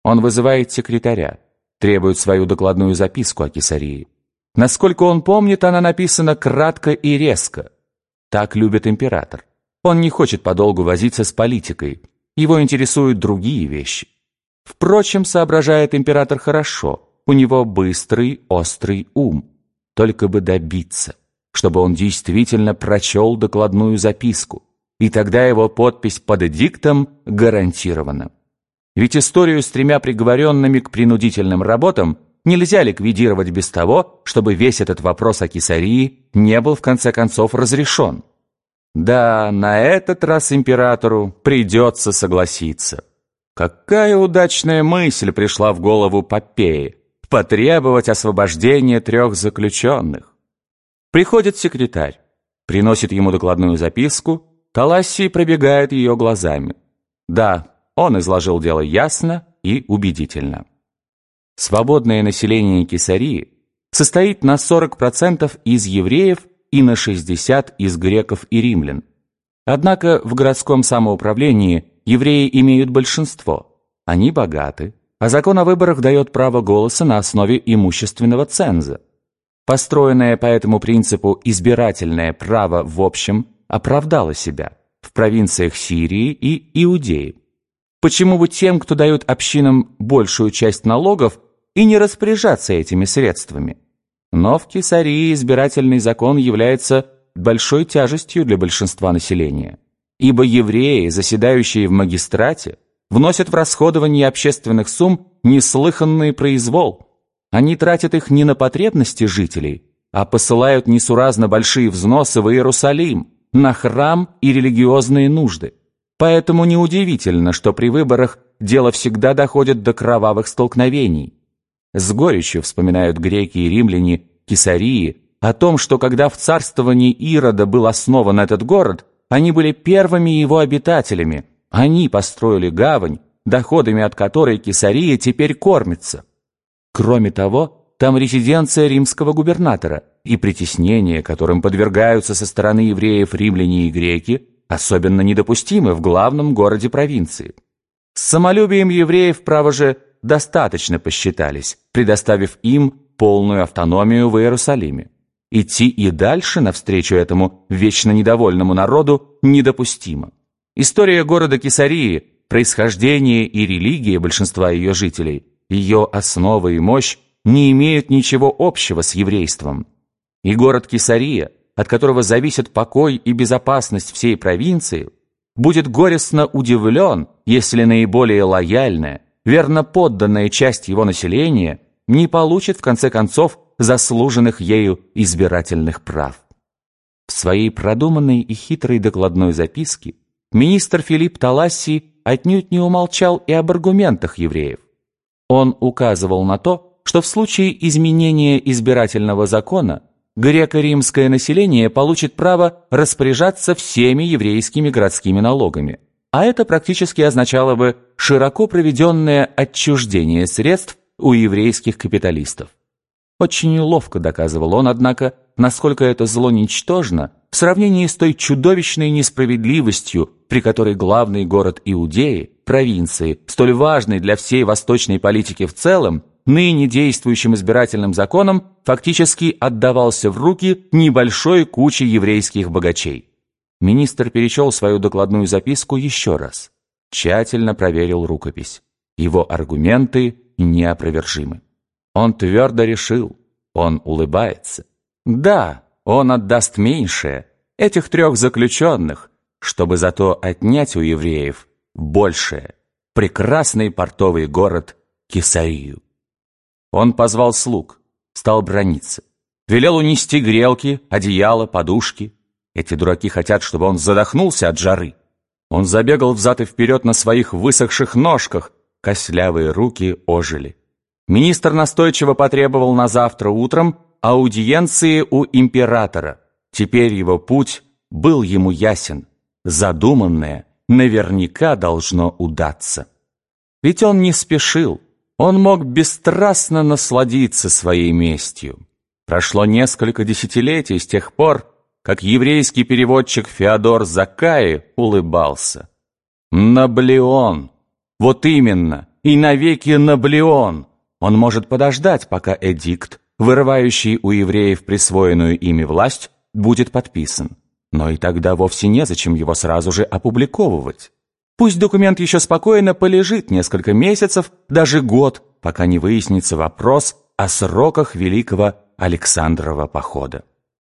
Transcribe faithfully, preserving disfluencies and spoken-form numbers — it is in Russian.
Он вызывает секретаря, требует свою докладную записку о Кесарии. Насколько он помнит, она написана кратко и резко. Так любит император. Он не хочет подолгу возиться с политикой. Его интересуют другие вещи. Впрочем, соображает император хорошо. У него быстрый, острый ум. Только бы добиться, чтобы он действительно прочел докладную записку. И тогда его подпись под эдиктом гарантирована. Ведь историю с тремя приговоренными к принудительным работам нельзя ликвидировать без того, чтобы весь этот вопрос о Кесарии не был в конце концов разрешен. Да, на этот раз императору придется согласиться. Какая удачная мысль пришла в голову Попеи – потребовать освобождения трех заключенных. Приходит секретарь, приносит ему докладную записку, Талассий пробегает ее глазами. Да, он изложил дело ясно и убедительно. Свободное население Кесарии состоит на сорок процентов из евреев и на шестьдесят процентов из греков и римлян. Однако в городском самоуправлении евреи имеют большинство. Они богаты, а закон о выборах дает право голоса на основе имущественного ценза. Построенное по этому принципу избирательное право в общем оправдало себя в провинциях Сирии и Иудеи. Почему бы тем, кто дает общинам большую часть налогов, и не распоряжаться этими средствами? Но в Кесарии избирательный закон является большой тяжестью для большинства населения, ибо евреи, заседающие в магистрате, вносят в расходование общественных сумм неслыханный произвол. Они тратят их не на потребности жителей, а посылают несуразно большие взносы в Иерусалим, на храм и религиозные нужды. Поэтому неудивительно, что при выборах дело всегда доходит до кровавых столкновений. С горечью вспоминают греки и римляне Кесарии о том, что когда в царствовании Ирода был основан этот город, они были первыми его обитателями. Они построили гавань, доходами от которой Кесария теперь кормится. Кроме того, там резиденция римского губернатора, и притеснения, которым подвергаются со стороны евреев римляне и греки, особенно недопустимы в главном городе провинции. С самолюбием евреев, право же, достаточно посчитались, предоставив им полную автономию в Иерусалиме. Идти и дальше навстречу этому вечно недовольному народу недопустимо. История города Кесарии, происхождение и религия большинства ее жителей, ее основа и мощь не имеют ничего общего с еврейством. И город Кесария, от которого зависит покой и безопасность всей провинции, будет горестно удивлен, если наиболее лояльная, верно подданная часть его населения не получит в конце концов заслуженных ею избирательных прав. В своей продуманной и хитрой докладной записке министр Филипп Талассий отнюдь не умолчал и об аргументах евреев. Он указывал на то, что в случае изменения избирательного закона греко-римское население получит право распоряжаться всеми еврейскими городскими налогами, а это практически означало бы широко проведенное отчуждение средств у еврейских капиталистов. Очень ловко доказывал он, однако, насколько это зло ничтожно в сравнении с той чудовищной несправедливостью, при которой главный город Иудеи, провинции, столь важный для всей восточной политики в целом, ныне действующим избирательным законом фактически отдавался в руки небольшой куче еврейских богачей. Министр перечел свою докладную записку еще раз. Тщательно проверил рукопись. Его аргументы неопровержимы. Он твердо решил, он улыбается. Да, он отдаст меньшее, этих трех заключенных, чтобы зато отнять у евреев большее, прекрасный портовый город Кесарию. Он позвал слуг, стал браниться. Велел унести грелки, одеяло, подушки. Эти дураки хотят, чтобы он задохнулся от жары. Он забегал взад и вперед на своих высохших ножках. Костлявые руки ожили. Министр настойчиво потребовал на завтра утром аудиенции у императора. Теперь его путь был ему ясен. Задуманное наверняка должно удаться. Ведь он не спешил. Он мог бесстрастно насладиться своей местью. Прошло несколько десятилетий с тех пор, как еврейский переводчик Феодор Заккаи улыбался. Наблеон! Вот именно! и навеки Наблеон. Он может подождать, пока эдикт, вырывающий у евреев присвоенную ими власть, будет подписан. Но и тогда вовсе незачем его сразу же опубликовывать. Пусть документ еще спокойно полежит несколько месяцев, даже год, пока не выяснится вопрос о сроках Великого Александрова похода.